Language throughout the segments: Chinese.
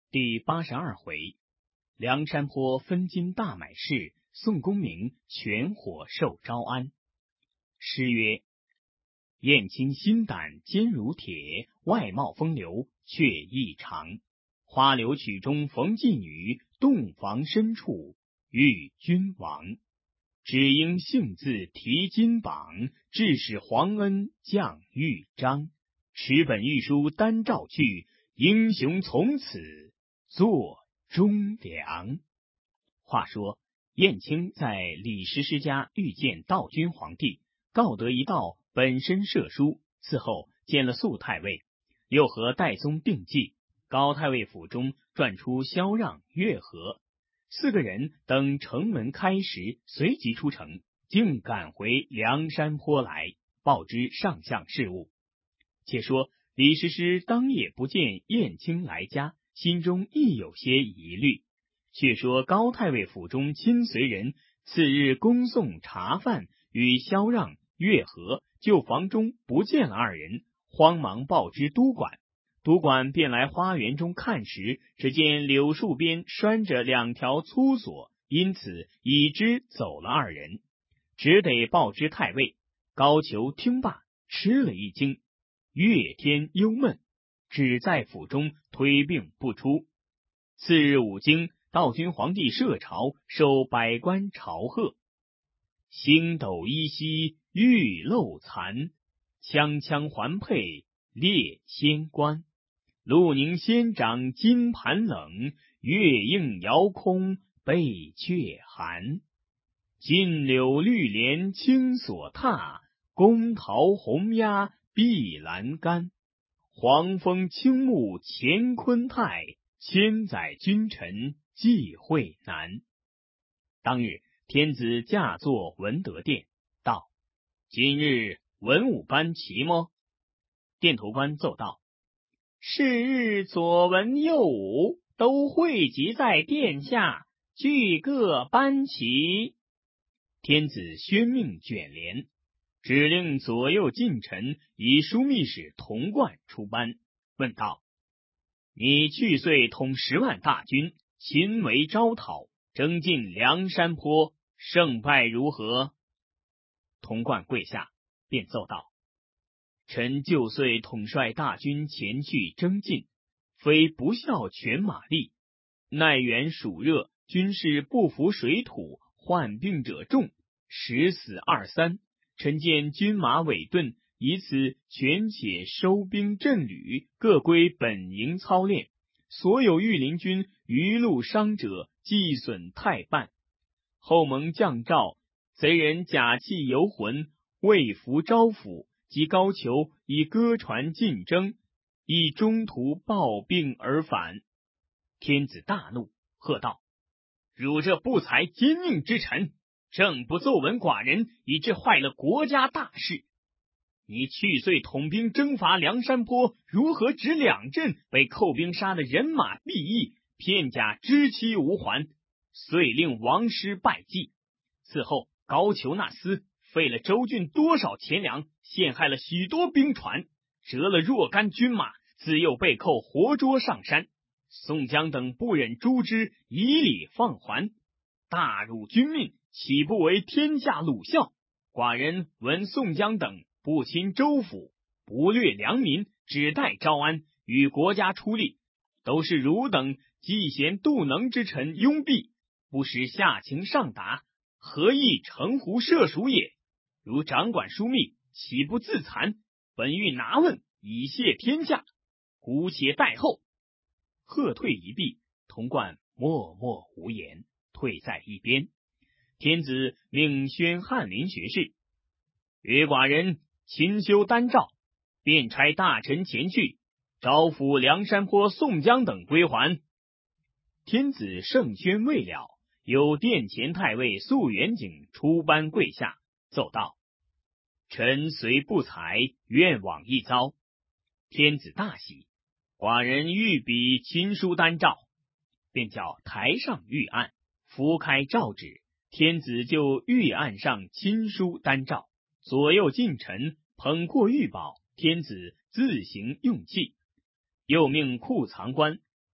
第82回，梁山坡分金大买事，宋公明全火受招安。诗曰：燕青心胆坚如铁，外貌风流却异常。花柳曲中逢妓女，洞房深处遇君王。只应幸字提金榜，致使皇恩降豫章。持本御书单照去，英雄从此作忠良。话说燕青在李师师家遇见道君皇帝，告得一道本身射书，此后见了肃太尉，又和戴宗定计，高太尉府中转出萧让、乐和4个人，等城门开时，随即出城，竟赶回梁山坡来，报知上相事务。且说李师师当夜不见燕青来家，心中亦有些疑虑。却说高太尉府中亲随人次日恭送茶饭，与萧让、乐和就房中不见了2人，慌忙报知督管。督管便来花园中看时，只见柳树边拴着2条粗索，因此已知走了2人，只得报知太尉。高俅听罢，吃了一惊，月天忧闷，只在府中推病不出。次日午经，道君皇帝设朝，受百官朝贺。星斗依稀玉漏残，锵锵环佩列千官。陆宁仙掌金盘冷，月映遥空被却寒。金柳绿帘青锁踏，宫桃红鸦碧栏杆。黄蜂青木乾坤泰，千载君臣际会难。当日天子驾坐文德殿，道：今日文武班齐么？殿头官奏道：是日左文右武都汇集在殿下，俱各班齐。天子宣命卷帘，指令左右近臣以枢密使童贯出班，问道：你去岁统10万大军，勤为招讨，征进梁山坡，胜败如何？童贯跪下，便奏道：臣旧岁统帅大军前去征进，非不效全马力，奈远暑热，军士不服水土，患病者众，10死2-3。臣见军马委顿，以此全且收兵镇旅，各归本营操练。所有御林军余路伤者，计损太半。后蒙降诏，贼人假气游魂，未服招抚，及高俅以歌传进征，亦中途暴病而返。天子大怒，喝道：汝这不才奸佞之臣，正不奏闻寡人，以致坏了国家大事。你去岁统兵征伐梁山坡，如何只2镇被寇兵杀得人马毙役，片甲知期无还，遂令王师败绩。此后高俅那厮废了州郡多少钱粮，陷害了许多兵船，折了若干军马，自幼被扣活捉上山。宋江等不忍诛之，以礼放还，大辱君命，岂不为天下鲁笑？寡人闻宋江等不侵州府，不掠良民，只待招安，与国家出力，都是汝等嫉贤妒能之臣拥蔽，不识下情上达，何以城湖射蜀也？如掌管枢密，岂不自残？本欲拿问，以谢天下，姑且待后。喝退一毕，童贯默默无言，退在一边。天子命宣翰林学士，约寡人勤修丹诏，便差大臣前去，招抚梁山坡宋江等归还。天子圣宣未了，有殿前太尉肃元景出班跪下，奏道：臣虽不才，愿往一遭。天子大喜，寡人御笔亲书丹诏，便叫台上御案，拂开诏纸，天子就御案上亲书丹诏，左右近臣捧过玉宝，天子自行用器。又命库藏官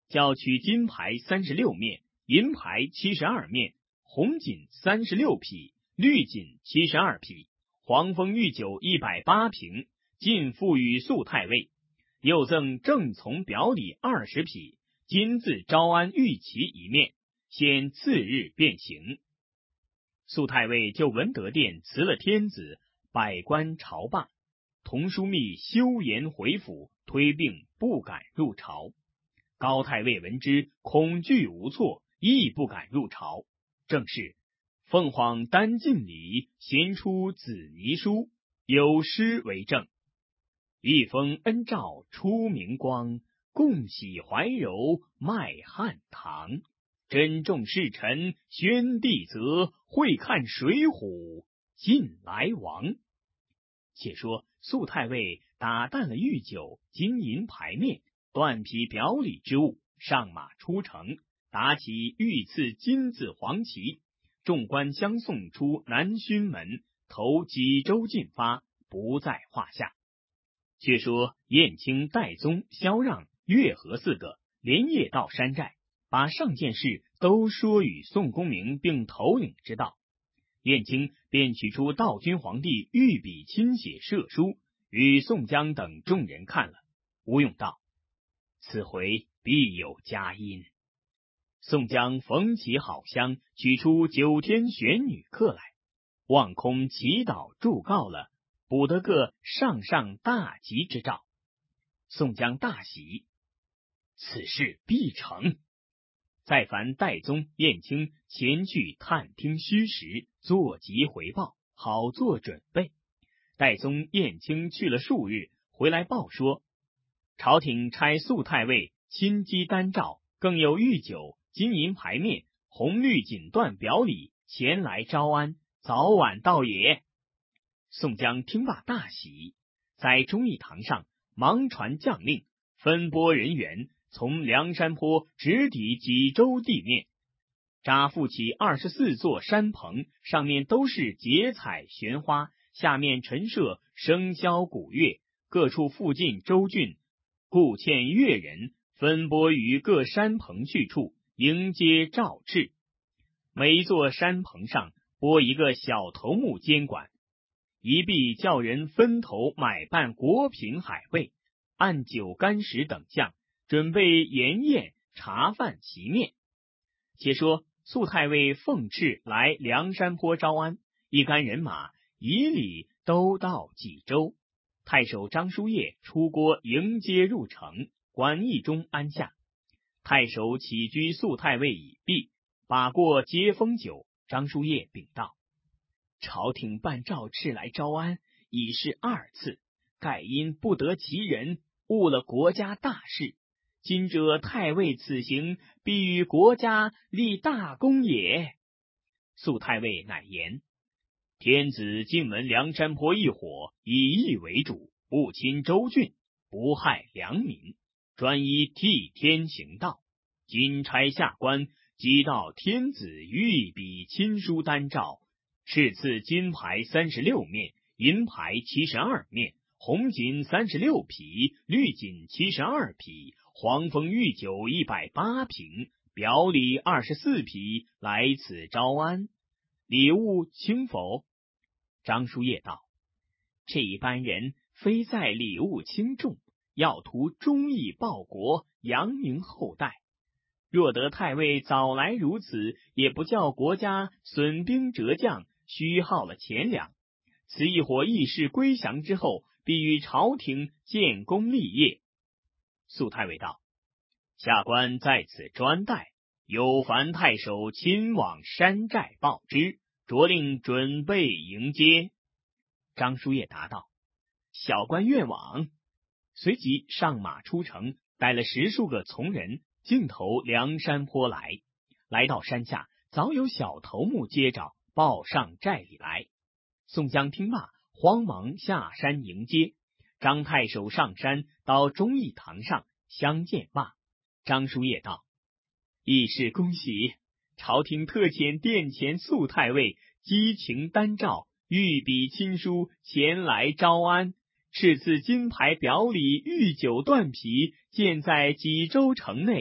叫取金牌36面，银牌72面，红锦36匹，绿锦72匹，黄蜂御酒108瓶，尽付与肃太尉。又赠正从表里20匹，金字招安玉旗1面，先次日便行。肃太尉就文德殿辞了天子，百官朝罢，同枢密休言回府，推病不敢入朝。高太尉闻之，恐惧无措，亦不敢入朝。正是凤凰丹尽礼，闲出紫泥书，有诗为证：一封恩诏出明光，共喜怀柔迈汉堂。珍重侍臣宣帝责，会看水浒晋来王。且说肃太尉打淡了御酒、金银牌面、缎匹表里之物，上马出城，打起御赐金字黄旗，众官相送出南薰门，投济州进发，不在话下。却说燕青、戴宗、萧让、乐和4个连夜到山寨，把上件事都说与宋公明并头领知道。燕青便取出道君皇帝御笔亲写赦书，与宋江等众人看了。吴用道：此回必有佳音。宋江逢其好乡，取出9天玄女客来，望空祈祷祝告了，补得个上上大吉之兆。宋江大喜，此事必成。再烦戴宗、燕青前去探听虚实，作集回报，好做准备。戴宗、燕青去了数日，回来报说，朝廷差肃太尉亲击丹诏，更有御酒、金银牌面、红绿锦缎表里前来招安，早晚到也。宋江听罢大喜，在忠义堂上忙传将令，分拨人员，从梁山坡直抵济州地面，扎复起24座山棚，上面都是结彩悬花，下面陈设笙箫鼓乐，各处附近州郡故欠乐人，分拨于各山棚去处，迎接召斥。每一座山棚上拨一个小头目监管，一必叫人分头买办果品海味，按酒干食等项，准备筵宴茶饭席面。且说肃太尉奉敕来梁山坡招安，一干人马以礼都到济州。太守张叔夜出郭迎接入城，馆驿中安下。太守起居肃太尉已毕，把过接风酒。张叔夜禀道：朝廷办诏敕来招安，已是2次，盖因不得其人，误了国家大事。今者太尉此行，必与国家立大功也。肃太尉乃言：天子尽闻梁山泊一伙，以义为主，不侵州郡，不害良民，专一替天行道。今差下官即到天子御笔亲书丹诏，敕赐金牌36面，银牌72面，红锦36匹，绿锦72匹，黄蜂御酒108瓶，表里24匹，来此招安。礼物轻否？张叔夜道：这一般人非在礼物轻重，要图忠义报国，扬名后代。若得太尉早来如此，也不叫国家损兵折将，虚耗了钱粮。此一伙义士归降之后，必与朝廷建功立业。肃太尉道：下官在此专待，有烦太守亲往山寨报之，着令准备迎接。张叔夜答道：小官愿往。随即上马出城，带了10数个从人，径投梁山坡来。来到山下，早有小头目接着报上寨里来。宋江听罢，慌忙下山迎接。张太守上山到忠义堂上相见罢。张叔夜道：义士恭喜，朝廷特遣殿前肃太尉激情丹诏，御笔亲书前来招安，敕赐金牌表里御酒缎匹，建在济州城内，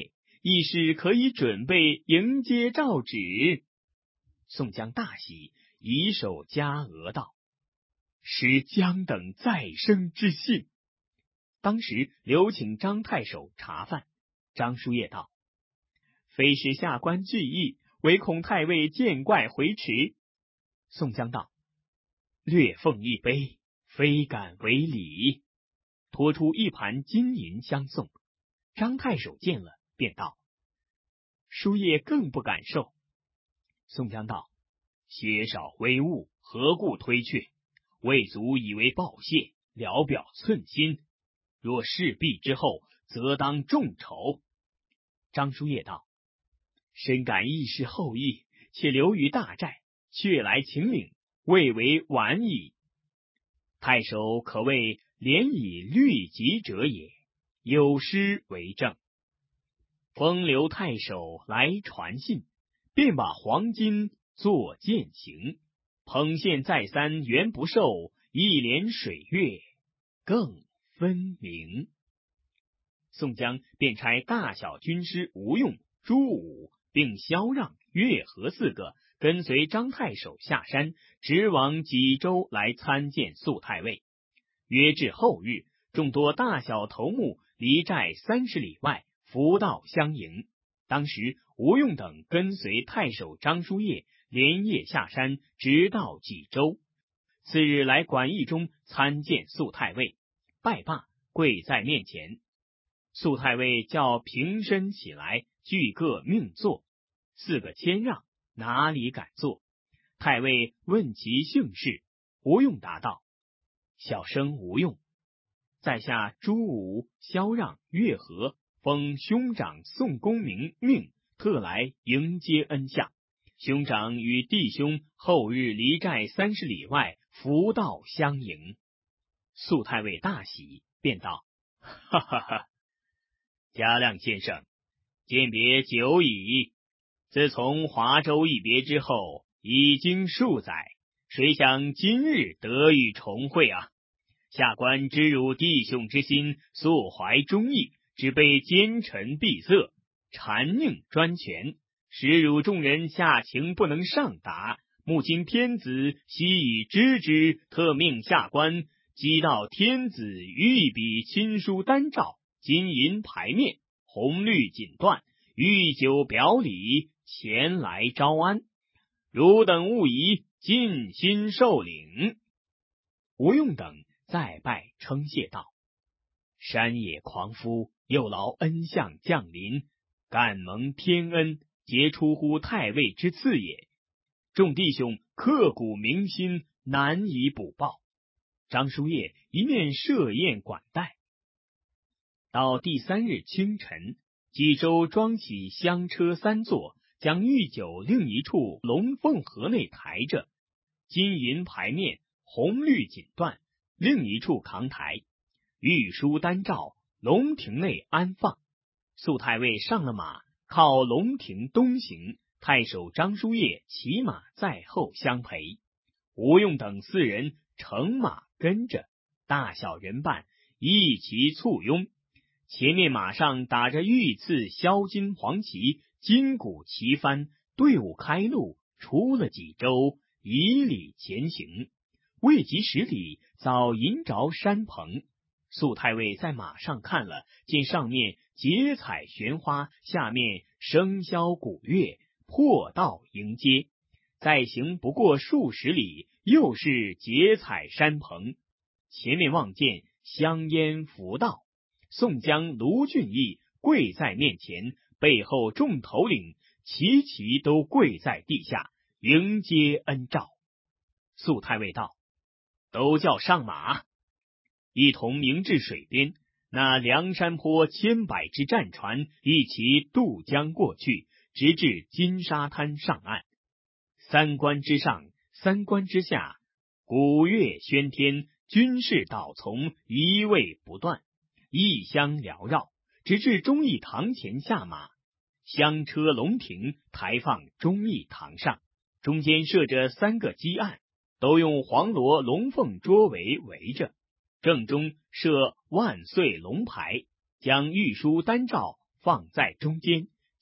议事可以准备迎接诏旨。宋江大喜，以手加额道：“使江等再生之信。”当时留请张太守查饭。张叔夜道：“非是下官惧意，唯恐太尉见怪回迟。”宋江道：“略奉一杯，非敢违礼。”拖出一盘金银相送。张太守见了，便道：“叔夜更不敢受。”宋江道：“些少微物，何故推却？魏族以为报谢，聊表寸心。若事毕之后，则当重酬。”张叔夜道：“深感义士厚意，且留于大寨，却来请领，未为晚矣。太守可谓廉以律己者也，有诗为证。”风流太守来传信，便把黄金作践行，捧献再三原不受，一连水月更分明。宋江便差大小军师吴用、朱武并萧让、岳和4个跟随张太守下山，直往济州来参见肃太尉。约至后日，众多大小头目离寨30里外伏道相迎。当时吴用等跟随太守张叔夜连夜下山，直到济州。次日来馆驿中参见肃太尉，拜罢，跪在面前。肃太尉叫平身起来，俱各命坐。4个谦让，哪里敢坐？太尉问其姓氏，吴用答道：“小生吴用，在下朱武、萧让、岳和奉兄长宋公明命，特来迎接恩相。兄长与弟兄后日离寨30里外伏道相迎。”肃太尉大喜，便道：“哈哈哈！嘉亮先生，见别久矣。自从华州一别之后，已经数载，谁想今日得遇重会啊！下官知汝弟兄之心，素怀忠义，只被奸臣闭塞，谗佞专权，使汝众人下情不能上达。目今天子悉已知之，特命下官即到天子御笔亲书丹诏，金银牌面，红绿锦缎，御酒表礼，前来招安。汝等勿疑，尽心受领。”吴用等再拜称谢道：“山野狂夫，又劳恩相降临，敢蒙天恩，皆出乎太尉之赐也。众弟兄刻骨铭心，难以补报。”张叔夜一面设宴管待。到第3日清晨，济州装起香车3座，将御酒另一处龙凤河内抬着，金银牌面，红绿锦缎另一处扛抬，御书丹诏龙庭内安放。肃太尉上了马，靠龙庭东行，太守张叔夜骑马在后相陪。吴用等4人乘马跟着，大小人伴一齐簇拥。前面马上打着御赐镶金黄旗，金鼓齐翻，队伍开路，出了济州，以礼前行。未及10里，早迎着山棚。肃太尉在马上看了，见上面结彩悬花，下面笙箫鼓乐，破道迎接。再行不过数十里，又是结彩山棚，前面望见香烟浮道。宋江、卢俊义跪在面前，背后众头领齐齐都跪在地下迎接恩诏。肃太尉道：“都叫上马。”一同迎至水边，那梁山坡千百只战船一齐渡江过去，直至金沙滩上岸。3关之上，3关之下，鼓乐喧天，军士导从，一味不断，异香缭绕，直至忠义堂前下马。香车龙庭抬放忠义堂上，中间设着3个基案，都用黄罗龙凤桌围围着，正中设万岁龙牌，将御书丹诏放在中间，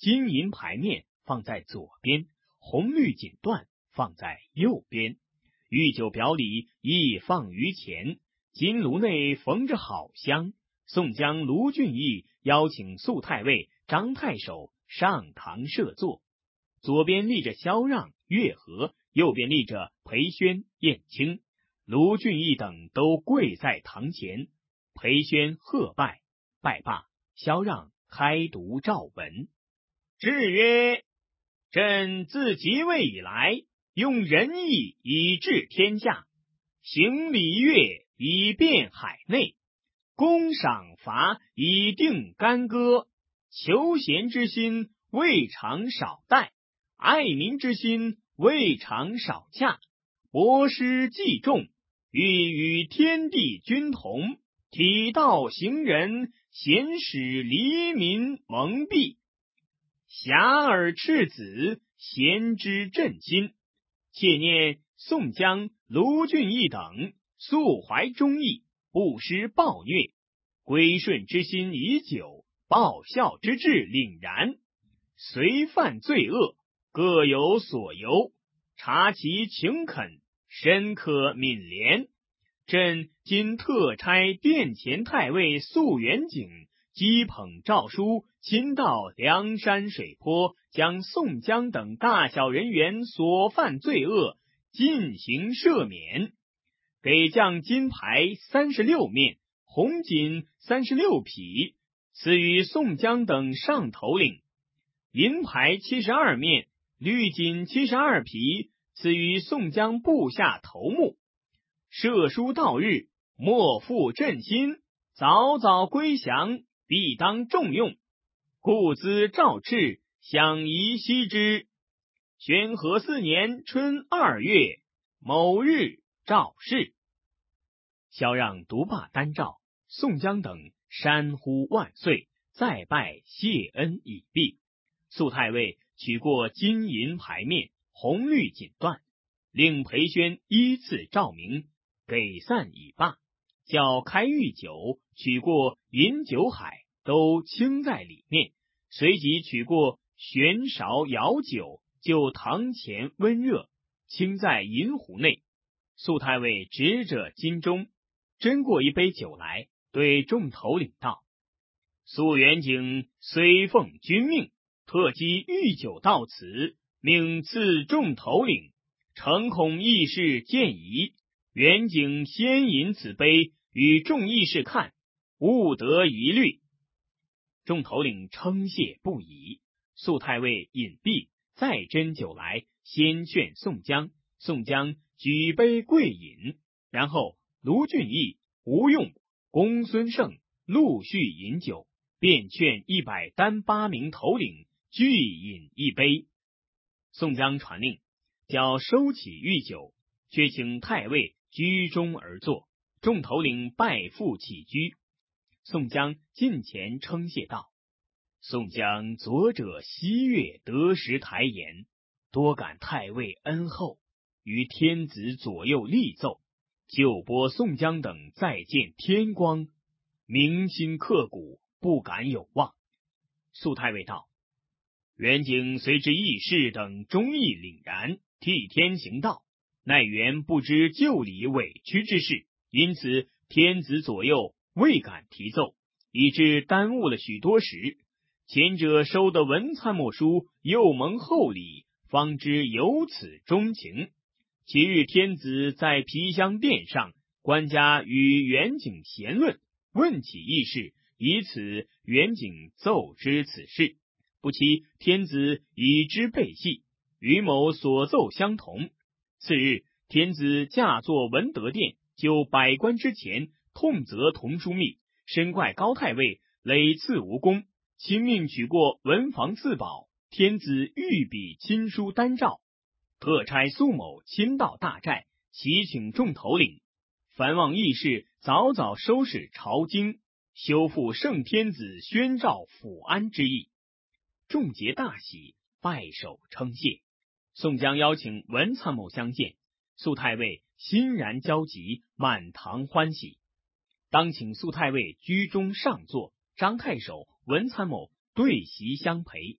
金银牌面放在左边，红绿锦缎放在右边，御酒表里亦放于前，金炉内焚着好香。宋江、卢俊义邀请肃太尉、张太守上堂设座，左边立着萧让、岳和，右边立着裴宣、燕青。卢俊义等都跪在堂前，裴宣贺拜，拜罢，萧让开读诏文，制曰：朕自即位以来，用仁义以治天下，行礼乐以遍海内，公赏罚以定干戈，求贤之心未尝少待，爱民之心未尝少洽，博施济众，欲与天地均同，体道行仁，贤使黎民蒙蔽，遐迩赤子，贤之振心。切念宋江、卢俊义等素怀忠义，不施暴虐，归顺之心已久，报效之志凛然，随犯罪恶，各有所由，察其情恳，深刻悯怜。朕今特差殿前太尉肃元景击捧诏书，亲到梁山水泊，将宋江等大小人员所犯罪恶进行赦免，给将金牌36面，红锦36匹，赐予宋江等上头领；银牌72面，绿锦72匹，赐予宋江部下头目。赦书到日，莫负朕心，早早归降，必当重用。故兹诏敕，享宜悉之。宣和4年春2月某日诏示。萧让读罢单诏，宋江等山呼万岁，再拜谢恩已毕。肃太尉取过金银牌面、红绿锦缎，令裴宣依次照明，给散已罢，叫开御酒，取过银酒海，都倾在里面，随即取过悬勺舀酒，就堂前温热，倾在银壶内。肃太尉执着金钟，斟过一杯酒来，对众头领道：肃元景虽奉君命，特击御酒到此，命赐众头领，诚恐议事见疑，元景先饮此杯，与众议事看，勿得疑虑。众头领称谢不已。肃太尉饮毕，再斟酒来，先劝宋江。宋江举杯跪饮，然后卢俊义、吴用、公孙胜陆续饮酒，便劝100单8名头领俱饮一杯。宋江传令，叫收起御酒，却请太尉居中而坐，众头领拜复起居。宋江近前称谢道：宋江左者西岳得时台言，多感太尉恩厚，于天子左右立奏，就拨宋江等再见天光，铭心刻骨，不敢有忘。肃太尉道：元景虽知义士等忠义凛然，替天行道，奈元不知就理委屈之事，因此天子左右未敢提奏，以致耽误了许多时。前者收的文参谋书，又蒙厚礼，方知有此忠情。其日天子在皮箱殿上，官家与元景闲论，问起议事，以此元景奏知此事，不期天子已知备细，与某所奏相同。次日天子驾坐文德殿，就百官之前，痛责童枢密，深怪高太尉累次无功，亲命取过文房四宝，天子御笔亲书单诏，特差苏某亲到大寨，祈请众头领，凡望议事早早收拾朝京，修复圣天子宣诏抚安之意。众皆大喜，拜手称谢。宋江邀请文参谋相见，肃太尉欣然交集，满堂欢喜。当请肃太尉居中上座，张太守、文参谋对席相陪。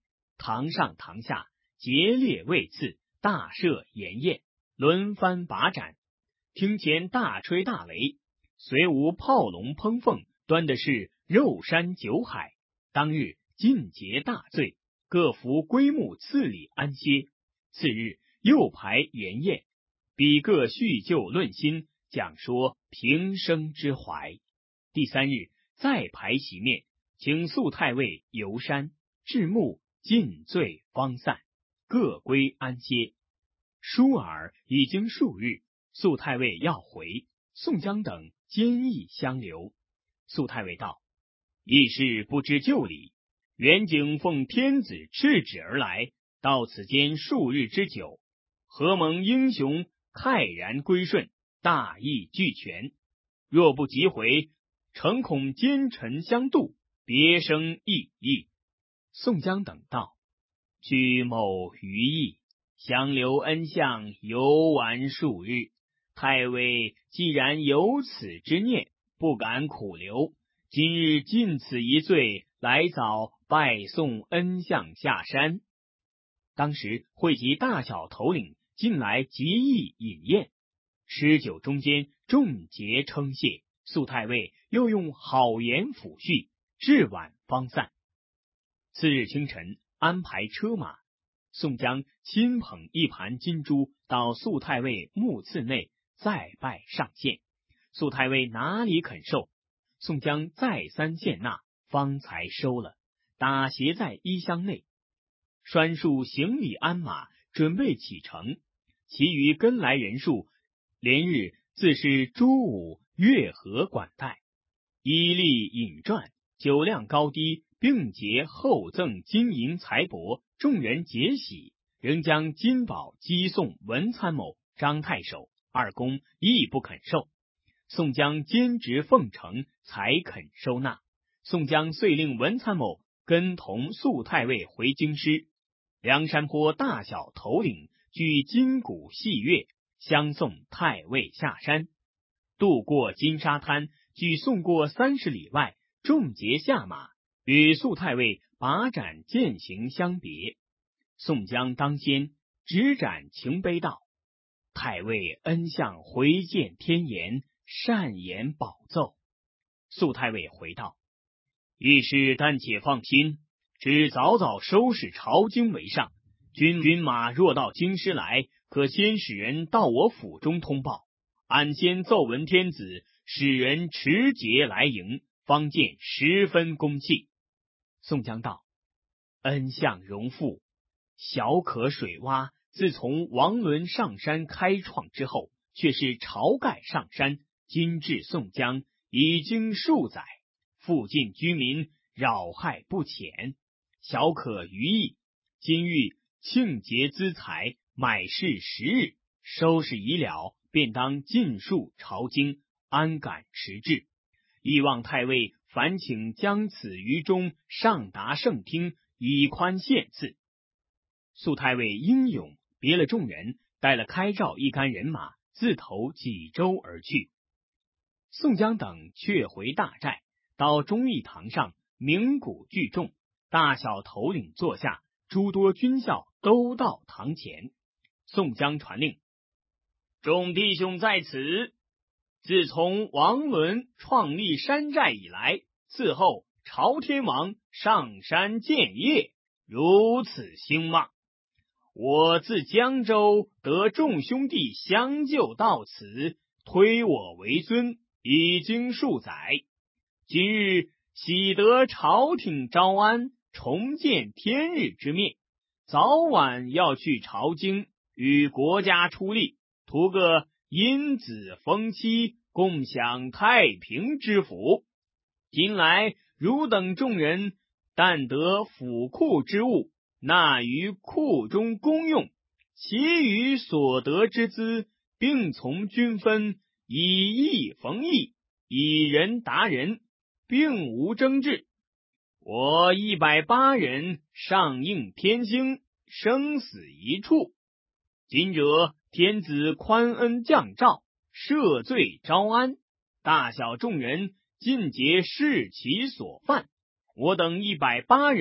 堂上堂下节列位次，大设筵宴，轮番把盏，厅前大吹大擂，虽无炮龙烹凤，端的是肉山酒海。当日尽节大醉，各服归墓次里安歇。次日又排筵宴，比各叙旧论新，讲说平生之怀。第三日再排席面，请肃太尉游山，至暮尽醉方散，各归安歇。倏尔已经数日，肃太尉要回，宋江等坚意相留。肃太尉道：义士不知旧礼，元景奉天子敕旨而来，到此间数日之久，何蒙英雄慨然归顺，大义俱全。若不急回，诚恐奸臣相妒，别生异议。宋江等道：据某愚意，想留恩相游玩数日，太尉既然有此之念，不敢苦留。今日尽此一醉，来早拜送恩相下山。当时汇集大小头领进来集议饮宴，吃酒中间众皆称谢，肃太尉又用好言抚恤，至晚方散。次日清晨安排车马，宋江亲捧一盘金珠到肃太尉墓次内再拜上献，肃太尉哪里肯受？宋江再三献纳，方才收了，打携在衣箱内。拴束行李鞍马，准备启程。其余跟来人数，连日自是朱武、月和管待，衣丽饮馔，酒量高低，并结厚赠金银财帛，众人皆喜，仍将金宝击送文参谋、张太守二公，亦不肯受。宋江坚持奉承，才肯收纳。宋江遂令文参谋跟同肃太尉回京师，梁山坡大小头领聚金鼓细乐，相送太尉下山。渡过金沙滩，距送过30里外，众皆下马，与肃太尉把盏饯行相别。宋江当先，执盏擎杯道：太尉恩相回见天颜，善言保奏。肃太尉回道：义士暂且放心，只早早收拾朝京为上。军马若到京师来，可先使人到我府中通报，俺先奏闻天子，使人持节来迎，方见十分恭气。宋江道：恩相荣富，小可水洼，自从王伦上山开创之后，却是晁盖上山，今至宋江，已经数载，附近居民扰害不浅，小可余意，今欲庆节资财，买市10日，收拾已了，便当尽数朝京，安敢迟滞？亦望太尉烦请将此于中上达圣听，以宽限次。肃太尉英勇，别了众人，带了开召一干人马，自投济州而去。宋江等却回大寨，到忠义堂上鸣鼓聚众，大小头领坐下，诸多军校都到堂前。宋江传令：众弟兄在此，自从王伦创立山寨以来，伺候朝天王上山建业，如此兴旺。我自江州得众兄弟相救到此，推我为尊，已经数载。今日喜得朝廷招安，重见天日之面，早晚要去朝京，与国家出力，图个荫子封妻，共享太平之福。今来汝等众人，但得府库之物，纳于库中公用，其余所得之资，并从均分，以义逢义，以人达人，并无争执。我180人上应天星，生死一处。今者天子宽恩降诏，赦罪招安，大小众人尽皆视其所犯。我等180人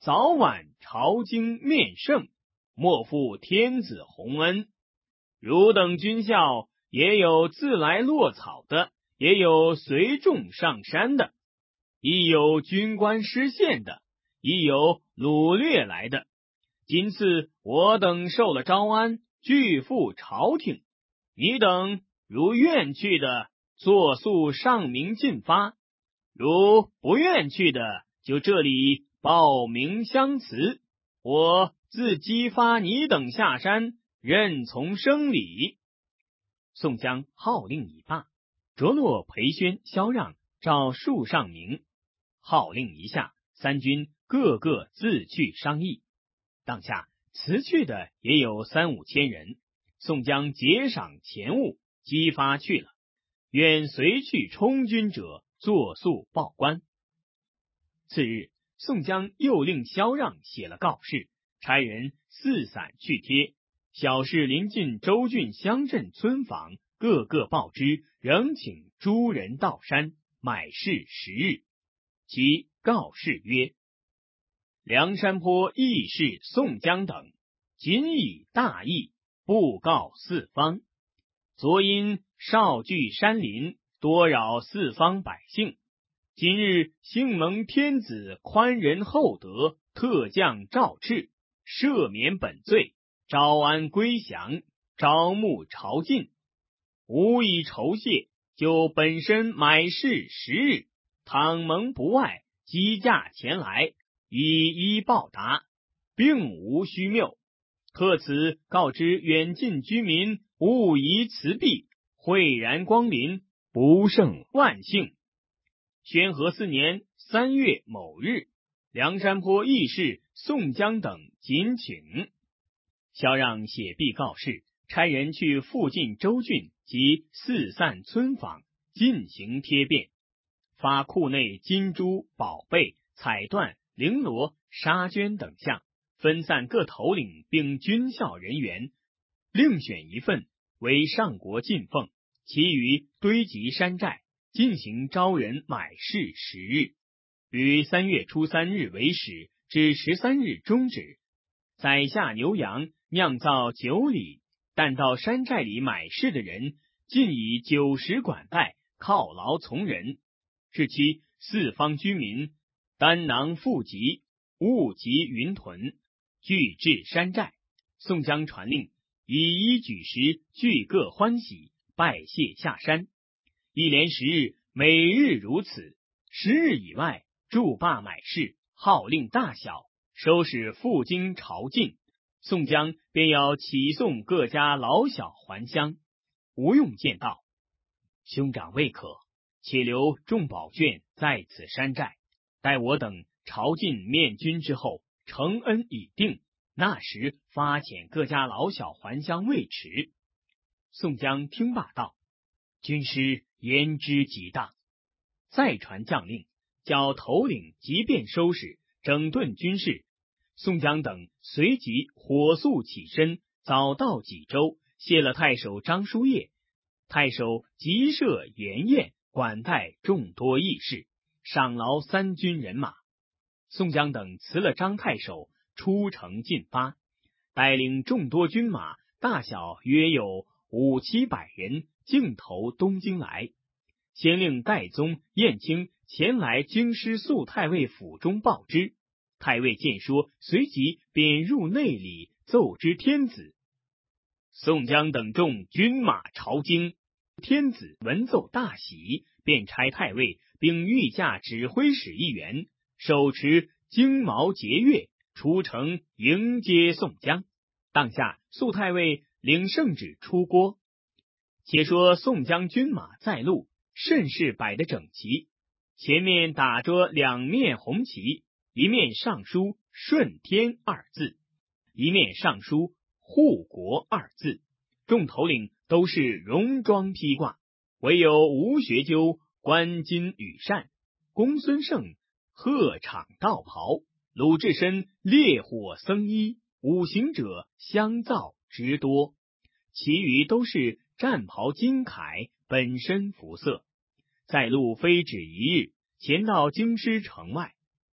早晚朝京面圣，莫负天子洪恩。汝等军校也有自来落草的，也有随众上山的，亦有军官失陷的，亦有掳掠来的。今次我等受了招安，俱赴朝廷。你等如愿去的，作速上明进发；如不愿去的，就这里报名相辞。我自激发你等下山，任从生理。宋江号令已罢，着落裴宣、萧让、召数上明。号令一下，三军各个自去商议。当下辞去的也有3、5千人，宋江节赏钱物，激发去了。愿随去充军者，作速报官。次日，宋江又令萧让写了告示，差人四散去贴，小事临近州郡乡镇村坊，各个报之，仍请诸人到山买市10日。其告示曰：梁山泊义士宋江等，仅以大义布告四方。昨因少聚山林，多扰四方百姓。今日幸蒙天子宽仁厚德，特降诏敕，赦免本罪，招安归降，招募朝觐。无以酬谢，就本身买市10日，倘蒙不外，机驾前来，以一报答，并无虚谬。特此告知远近居民，勿疑辞弊，惠然光临，不胜万幸。宣和4年3月某日，梁山泊义士宋江等谨请。萧让写毕告示，差人去附近州郡及四散村坊进行贴便，发库内金珠、宝贝、彩缎、绫罗、纱绢等项，分散各头领并军校人员，另选一份为上国进奉，其余堆积山寨，进行招人买市10日，于3月初3日为始，至13日终止。宰下牛羊，酿造酒礼，但到山寨里买市的人，尽以酒食管待，犒劳从人。是其四方居民单囊富集，物集云屯，俱至山寨。宋江传令，以一举时，俱各欢喜，拜谢下山。一连10日，每日如此。10日以外，筑坝买市，号令大小，收拾赴京朝觐。宋江便要启送各家老小还乡。吴用见道：兄长未可，且留众宝卷在此山寨，待我等朝觐面君之后，承恩已定，那时发遣各家老小还乡未迟。宋江听罢道：军师言之极当。再传将令，叫头领即便收拾整顿军事。宋江等随即火速起身，早到济州，谢了太守张叔夜。太守即设筵宴，管待众多义士，赏劳3军人马。宋江等辞了张太守，出城进发，带领众多军马，大小约有5、700人，径投东京来。先令戴宗、燕青前来京师肃太尉府中报之。太尉见说，随即便入内里奏知天子。宋江等众军马朝京，天子闻奏大喜，便差太尉并御驾指挥使1员，手持荆矛节钺，出城迎接宋江。当下肃太尉领圣旨出郭。且说宋江军马在路，甚是摆得整齐，前面打着2面红旗，一面上书顺天2字，一面上书护国2字。众头领都是戎装披挂，唯有吴学究冠巾羽扇，公孙胜鹤氅道袍，鲁智深烈火僧衣，五行者香皂之多，其余都是战袍金铠，本身服色。在路非止1日，前到京师城外，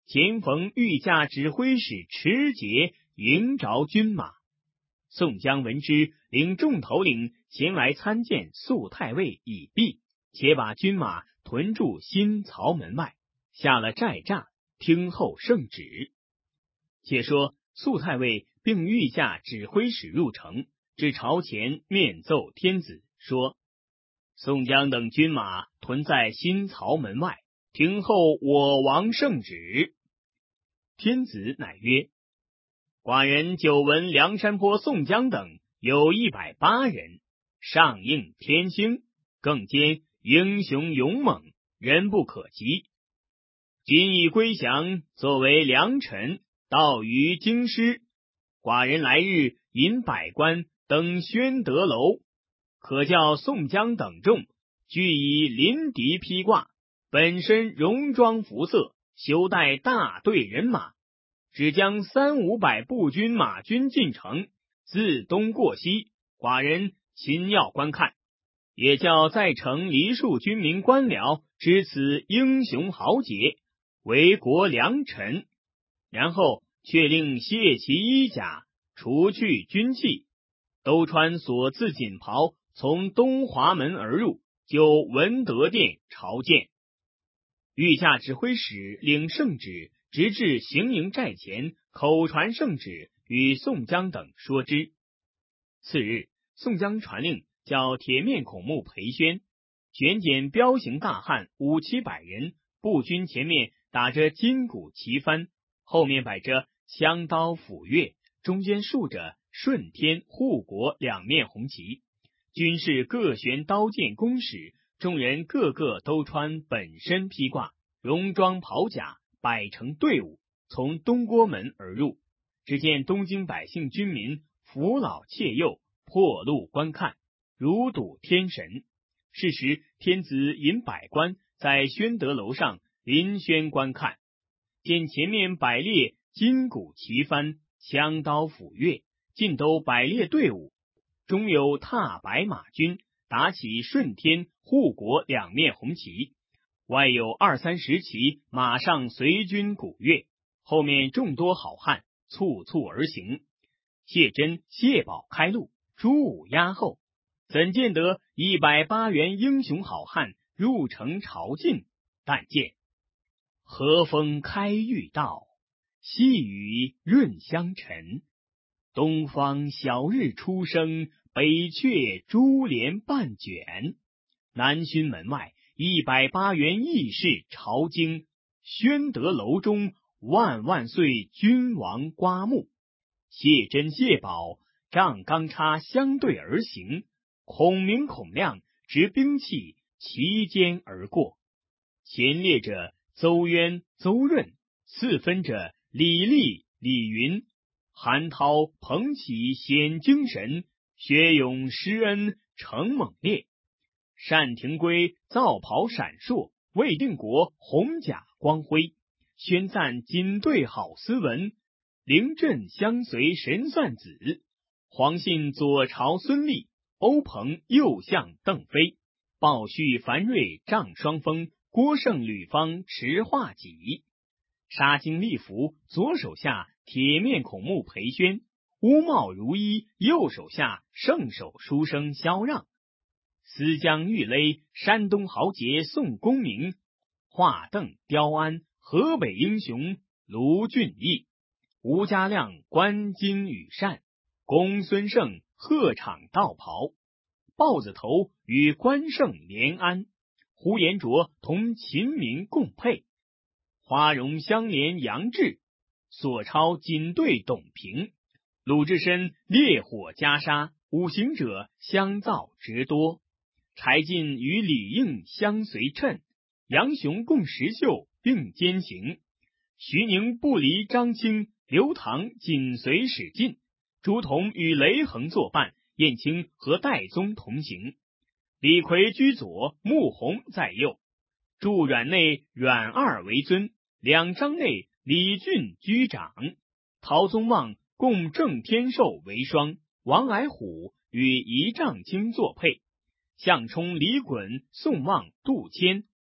前逢御驾指挥使持节迎着军马。宋江闻之，领众头领前来参见肃太尉以避，且把军马屯驻新曹门外，下了寨栅，听候圣旨。且说肃太尉并御驾指挥使入城，至朝前面奏天子，说宋江等军马屯在新曹门外，听候我王圣旨。天子乃曰：寡人久闻梁山泊宋江等有108人，上应天星，更兼英雄勇猛，人不可及。今已归降，作为良臣，到于京师。寡人来日引百官登宣德楼，可叫宋江等众俱以临敌披挂，本身戎装服色，休带大队人马，只将300-500步军马军进城，自东过西，寡人亲要观看，也叫在城黎庶军民官僚知此英雄豪杰，为国良臣。然后却令卸其衣甲，除去军器，都穿所赐锦袍，从东华门而入，就文德殿朝见。御驾指挥使领圣旨，直至行营寨前，口传圣旨，与宋江等说之。次日，宋江传令叫铁面孔目裴宣选拣彪形大汉500-700人，步军前面打着金鼓旗幡，后面摆着枪刀斧钺，中间竖着顺天护国2面红旗，军士各悬刀剑弓矢，众人个个都穿本身披挂，戎装袍甲，摆成队伍，从东郭门而入。只见东京百姓军民扶老切幼，破路观看，如睹天神。是时天子引百官在宣德楼上临轩观看，见前面摆列金鼓旗幡，枪刀斧钺，尽都摆列队伍，中有踏白马军，打起顺天护国2面红旗，外有20-30骑马上随军鼓乐，后面众多好汉簇簇而行。谢珍、谢宝开路，朱武压后，怎见得108员英雄好汉入城朝觐？但见和风开玉道，细雨润香尘，东方小日初升，北阙珠帘半卷。南薰门外108员义士朝京，宣德楼中万万岁君王刮目。谢珍、谢宝仗钢叉相对而行，孔明、孔亮执兵器齐肩而过，前列着邹渊、邹润，次分着李立、李云，韩涛、彭起显精神，薛勇、施恩成猛烈，单廷圭皂袍闪烁，魏定国红甲光辉，宣赞锦队好斯文，凌震相随神算子，黄信左朝孙立，欧鹏右相邓飞，鲍旭樊瑞仗双峰，郭盛吕方持画戟。杀精利福左手下铁面孔目裴宣，乌帽如一右手下圣手书生萧让，司将玉勒山东豪杰宋公明，华邓刁安河北英雄卢俊义，吴家亮关金羽扇，公孙胜鹤氅道袍，豹子头与关胜连安，呼延灼同秦明共配，花荣相连杨志，索超锦队董平，鲁智深烈火袈裟，五行者相造直多，柴进与李应相随衬，杨雄共石秀并肩行，徐宁不离张清，刘唐紧随史进，朱仝与雷横作伴，燕青和戴宗同行，李逵居左，穆弘在右，驻阮内阮二为尊，两章内李俊居长，陶宗旺共郑天寿为双，王矮虎与仪仗卿作配，项冲、李衮、宋望、杜迁，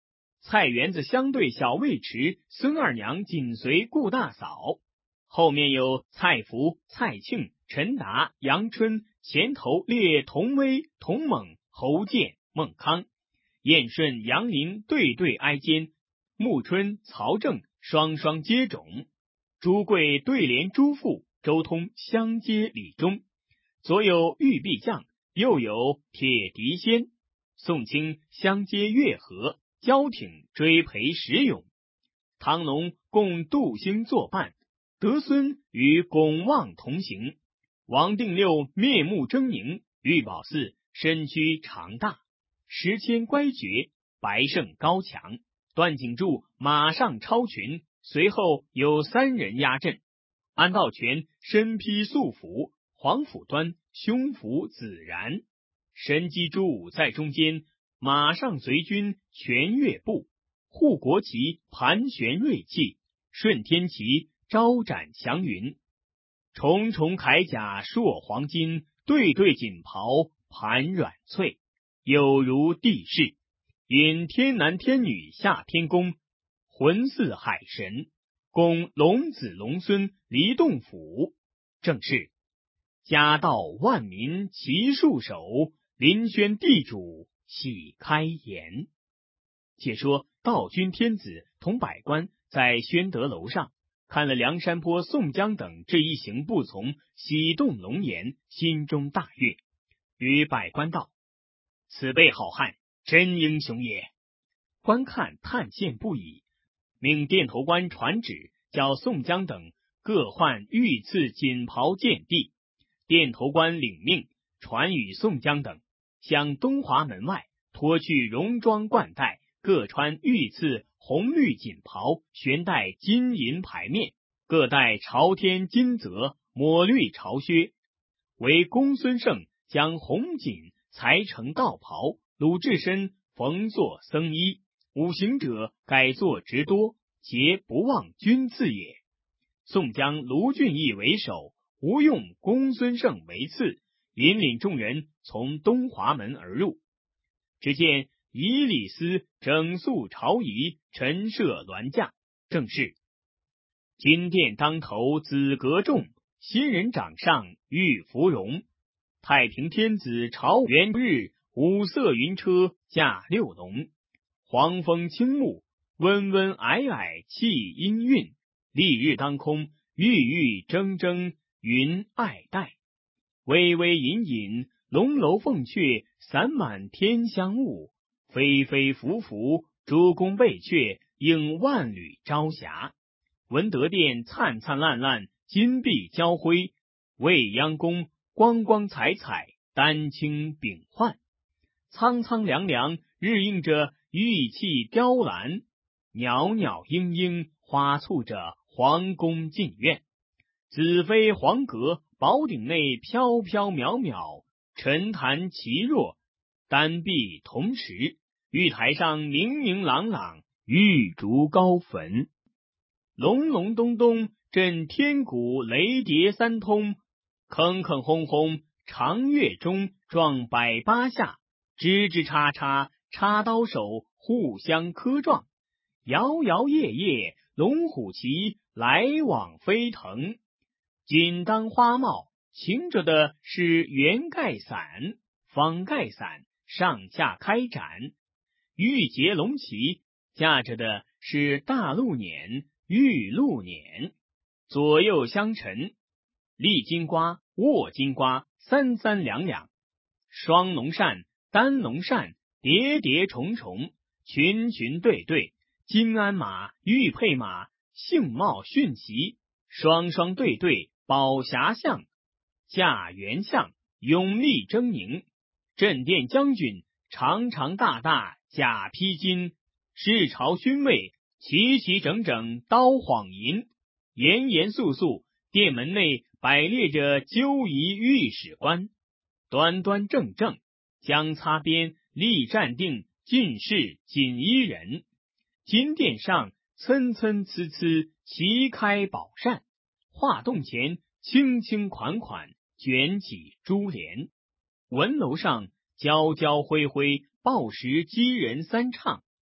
菜园子相对小尉迟、孙二娘紧随顾大嫂，后面有蔡福、蔡庆、陈达、杨春，前头列童威、童猛、侯健、孟康，燕顺、杨林对对挨肩，穆春、曹正双双接踵，朱贵对联朱富，周通相接李忠，左有玉壁将，右有铁笛仙，宋清相接月河，交挺追陪石勇，唐龙共杜兴作伴，德孙与龚望同行，王定六面目狰狞，玉宝寺身躯长大，石谦乖绝，白胜高强，段景柱马上超群，随后有3人压阵，安道全身披素服，黄甫端胸服紫然，神机朱武在中间，马上随军全乐步，护国旗盘旋锐气，顺天旗招展祥云，重重铠甲烁黄金，对对锦袍盘软翠，有如帝释，引天男天女下天宫，魂似海神，供龙子龙孙离洞府，正是家道万民齐束手，临轩地主喜开颜。且说道君天子同百官在宣德楼上看了梁山泊、宋江等这一行步从，喜动龙颜，心中大悦，与百官道：此辈好汉，真英雄也。观看叹羡不已，命殿头官传旨，叫宋江等各换御赐锦袍见地。殿头官领命，传与宋江等，向东华门外脱去戎装冠带，各穿御赐红绿锦袍，悬带金银牌面，各戴朝天金泽抹绿朝靴。为公孙胜将红锦裁成道袍，鲁智深缝作僧衣，五行者改作直多，皆不忘君赐也。宋江、卢俊义为首，吴用、公孙胜为次，引领众人从东华门而入。只见以礼司整肃朝仪，陈设銮驾，正是金殿当头紫阁重，新人掌上玉芙蓉，太平天子朝元日，五色云车驾六龙，黄风轻木，温温霭霭气氤氲，丽日当空，郁郁铮铮云霭带，微微隐隐，龙楼凤阙，散满天香雾，飞飞浮浮，诸宫贝阙，映万缕朝霞。文德殿灿灿烂烂，金碧交辉；未央宫光光彩彩，丹青秉焕。苍苍凉凉，日映着玉砌雕栏；袅袅莺莺，花簇着皇宫禁苑。紫飞黄阁，宝顶内飘飘渺渺，沉檀奇若，丹壁铜池，玉台上明明朗朗，玉烛高焚。隆隆咚咚，震天鼓雷碟三通；坑坑轰轰，长乐钟撞百八下；枝枝叉叉，插刀手互相磕撞；摇摇曳曳，龙虎旗来往飞腾。锦当花帽，擎着的是圆盖伞、方盖伞，上下开展；玉节龙旗架着的是大鹿辇、玉鹿辇，左右相陈，立金瓜、卧金瓜，三三两两；双龙扇、单龙扇，叠叠重重，群群对对，金鞍马、玉佩马，杏帽迅袭，双双对对，宝匣象，驾辕象，勇力狰狞。镇殿将军长长大大甲披金，视朝勋位齐齐整整刀晃银，严严肃肃，殿门内摆列着纠仪御史官，端端正正，将擦边立站定，尽是锦衣人。金殿上参参差差，齐开宝扇，画栋前轻轻款款，卷起珠帘。文楼上交交辉辉，报时击人三唱，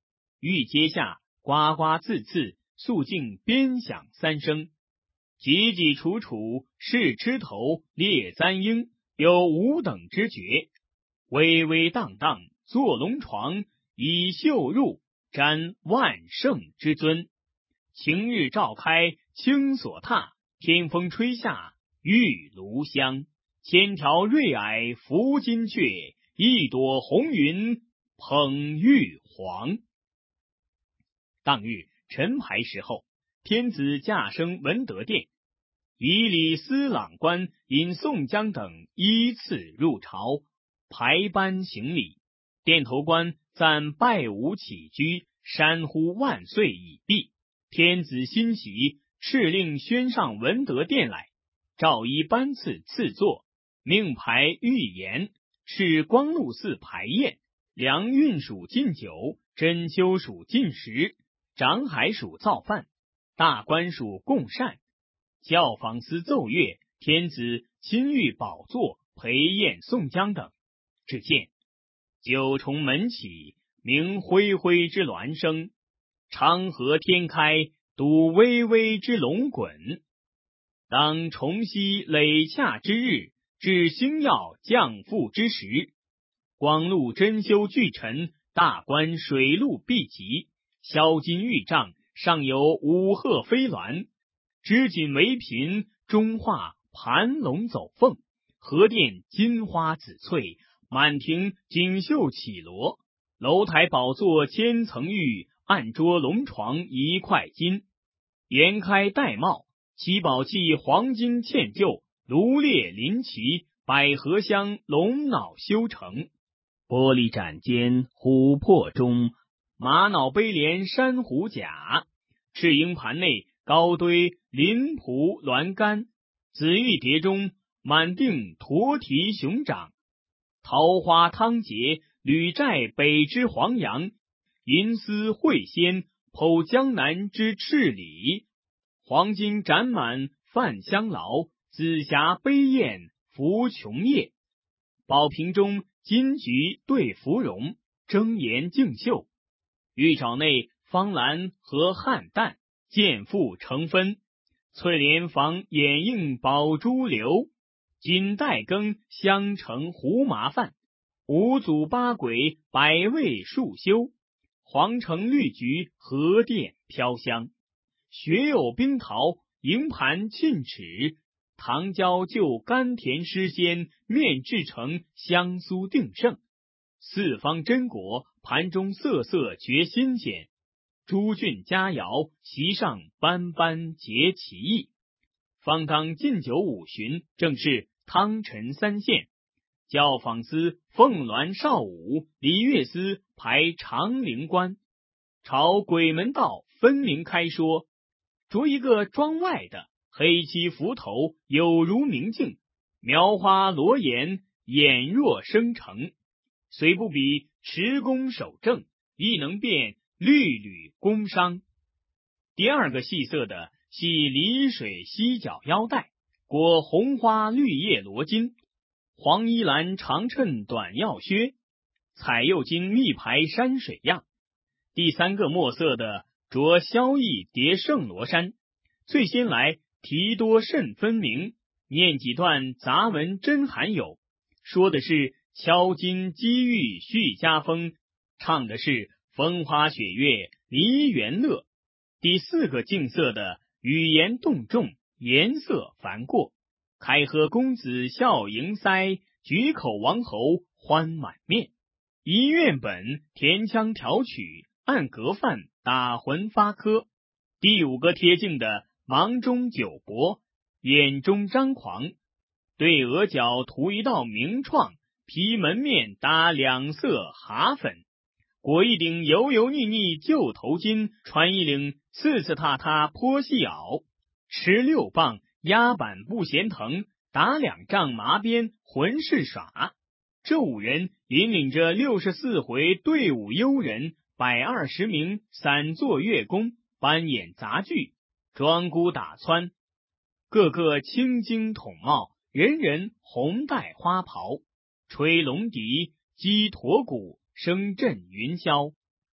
玉阶下呱呱刺刺，肃静鞭响三声。挤挤楚楚，是枝头列簪缨，有五等之绝。巍巍荡荡，坐龙床，以绣入，瞻万圣之尊。晴日照开，青锁踏，天风吹下，玉炉香。千条瑞霭拂金阙，一朵红云捧玉皇。当日晨牌时候，天子驾升文德殿，以礼司郎官引宋江等依次入朝，排班行礼。殿头官暂拜舞起居，山呼万岁已毕。天子欣喜，敕令宣上文德殿来，诏依班次赐座，命排御筵，敕光禄寺排宴，量运属进酒，珍馐属进食，长海属造饭，大官属供膳。教坊司奏乐，天子亲御宝座，陪宴宋江等。只见九重门起，鸣恢恢之鸾声；长河天开，睹巍巍之龙滚。当重熙累洽之日，至星耀降赋之时，光禄珍馐巨臣，大官水陆毕集，销金玉帐，上有五鹤飞鸾，织锦围屏，中画盘龙走凤，河殿金花紫翠，满庭锦绣绮罗，楼台宝座千层玉，案桌龙床一块金，筵开玳瑁，七宝器黄金嵌就，炉列临齐，百合香龙脑修成。玻璃盏间琥珀中，玛瑙杯帘珊瑚甲，赤鹰盘内高堆麟仆鸾杆，紫玉碟中满锭驼蹄熊掌，桃花汤节履寨北之黄杨，银丝会仙剖江南之赤鲤，黄金盏满泛香劳，紫霞杯宴浮琼叶，宝瓶中金菊对芙蓉，争妍竞秀。玉爪内芳兰和菡萏，见复成分，翠莲仿掩映宝珠流，锦带羹香成胡麻饭，五祖八鬼百味束修，黄橙绿菊荷钿飘香，雪有冰桃银盘沁齿，糖椒就甘甜诗鲜，面制成香酥定胜。四方榛果盘中色色觉新鲜，诸郡佳肴席上斑斑结其意。方当进酒五巡，正是汤陈三献。教坊司凤鸾少舞，礼乐司排长陵官，朝鬼门道分明开说，着一个庄外的，黑漆幞头，有如明镜，描花罗颜，眼若生成，虽不比持弓守正，亦能辨律吕宫商。第二个细色的系离水犀角腰带，裹红花绿叶罗巾，黄衣蓝长衬短药靴，彩釉金密排山水样。第三个墨色的着萧翼叠圣罗衫，最先来题多甚分明，念几段杂文真含有，说的是敲金击玉续家风，唱的是风花雪月梨园乐。第四个净色的语言动众，颜色繁过，开喝公子笑盈腮，举口王侯欢满面。一院本填腔调曲，按格范打魂发科。第五个贴镜的芒中酒帛，眼中张狂，对额角涂一道明创，皮门面搭两色蛤粉，裹一顶油油腻腻旧头巾，穿一领刺刺踏踏颇细袄，持6棒压板不嫌疼，打2丈麻鞭浑是耍。这5人引领着64回队伍悠人，120名散作乐工，扮演杂剧，装鼓打湍，个个青巾筒帽，人人红带花袍，吹龙笛击驼鼓，声震云霄。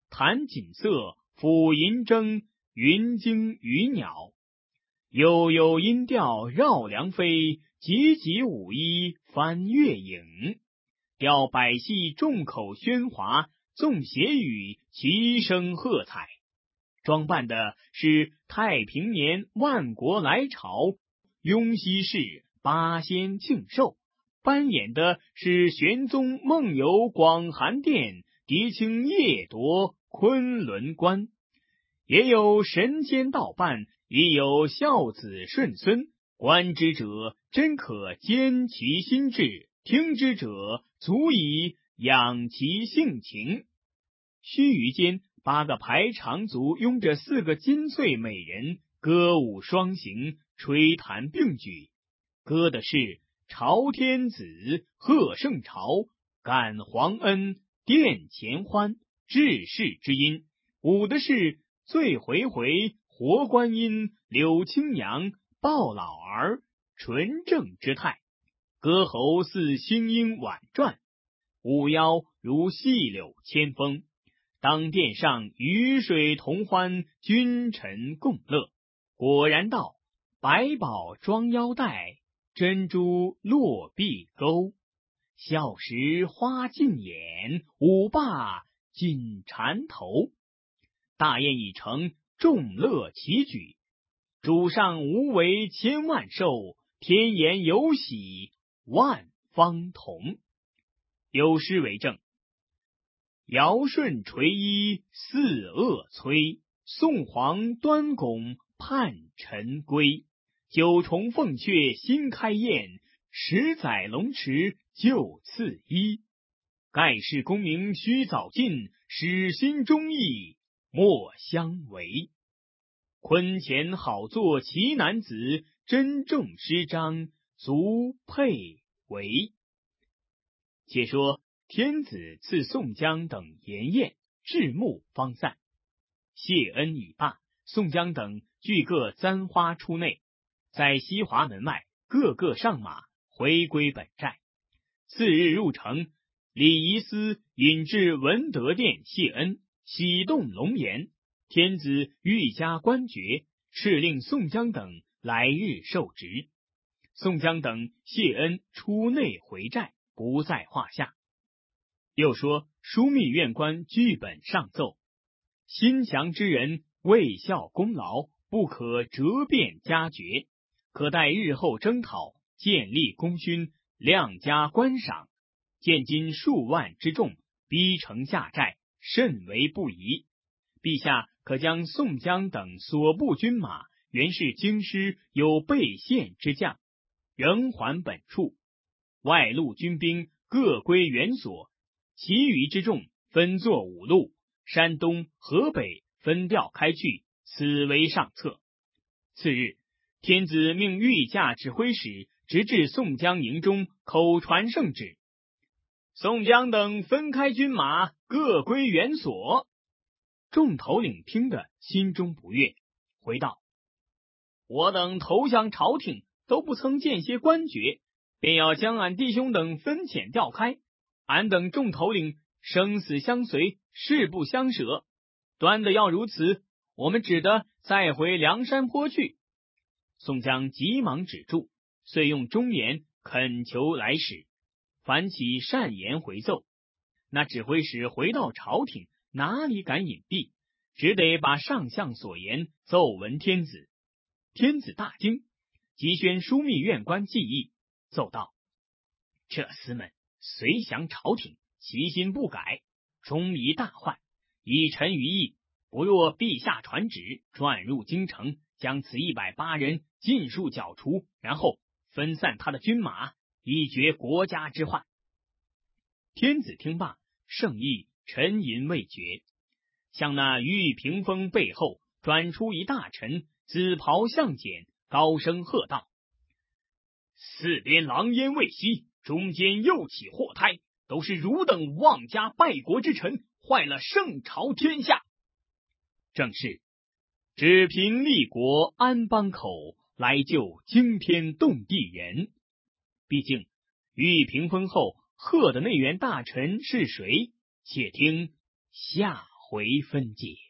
弹锦瑟，抚银筝，云惊鱼鸟。悠悠音调绕梁飞，急急舞衣翻月影。调百戏众口喧哗，纵谐语齐声喝彩。装扮的是太平年万国来朝，雍熙氏八仙庆寿，扮演的是玄宗梦游广寒殿，狄青夜夺昆仑关。也有神仙道伴，亦有孝子顺孙，观之者真可坚其心志，听之者足以养其性情。须臾间，8个排长卒拥着4个金翠美人，歌舞双行，吹弹并举，歌的是朝天子，贺圣朝，感皇恩，殿前欢，治世之音；舞的是醉回回，活观音，柳青娘，抱老儿，纯正之态。歌喉似星鹰婉转，舞腰如细柳牵风。当殿上鱼水同欢，君臣共乐。果然道：百宝装腰带，珍珠落碧钩。笑时花尽眼，舞罢锦缠头。大宴已成，众乐齐举。主上无为千万寿，天言有喜万方同。有诗为证：尧舜垂衣四恶催，宋皇端拱盼臣归。九重凤阙新开宴，十载龙池就赐衣。盖世功名须早尽，始心忠义莫相违。坤前好作奇男子，珍重诗章足配为。且说天子赐宋江等筵宴，至暮方散。谢恩已罢，宋江等俱各簪花出内，在西华门外个个上马，回归本寨。次日入城，礼仪司引至文德殿谢恩，喜动龙颜。天子御加官爵，敕令宋江等来日受职。宋江等谢恩出内回寨，不在话下。又说枢密院官据本上奏：心降之人为效功劳，不可折变加爵，可待日后征讨，建立功勋，量加观赏。见今数万之众，逼城下寨，甚为不宜。陛下可将宋江等所部军马，原是京师有备县之将，仍还本处，外路军兵各归原所，其余之众分作5路，山东、河北分调开去，此为上策。次日，天子命御驾指挥使直至宋江营中，口传圣旨：宋江等分开军马，各归原所。众头领听得心中不悦，回道：我等投降朝廷，都不曾见些官爵，便要将俺弟兄等分遣调开，俺等众头领生死相随，誓不相舍。端的要如此，我们只得再回梁山坡去。宋江急忙止住，遂用忠言恳求来使，烦起善言回奏。那指挥使回到朝廷，哪里敢隐蔽，只得把上相所言奏闻天子。天子大惊，急宣枢密院官记忆，奏道：这厮们虽降朝廷，其心不改，终迷大患。以臣于意，不若陛下传旨，转入京城，将此108人尽数剿除，然后分散他的军马，以绝国家之患。天子听罢，圣意沉吟未决，向那玉屏风背后转出一大臣，紫袍相简，高声喝道：四边狼烟未息，中间又起祸胎，都是汝等妄加败国之臣，坏了圣朝天下。正是只凭立国安邦口，来救惊天动地人。毕竟玉屏风后喝的那员大臣是谁？且听下回分解。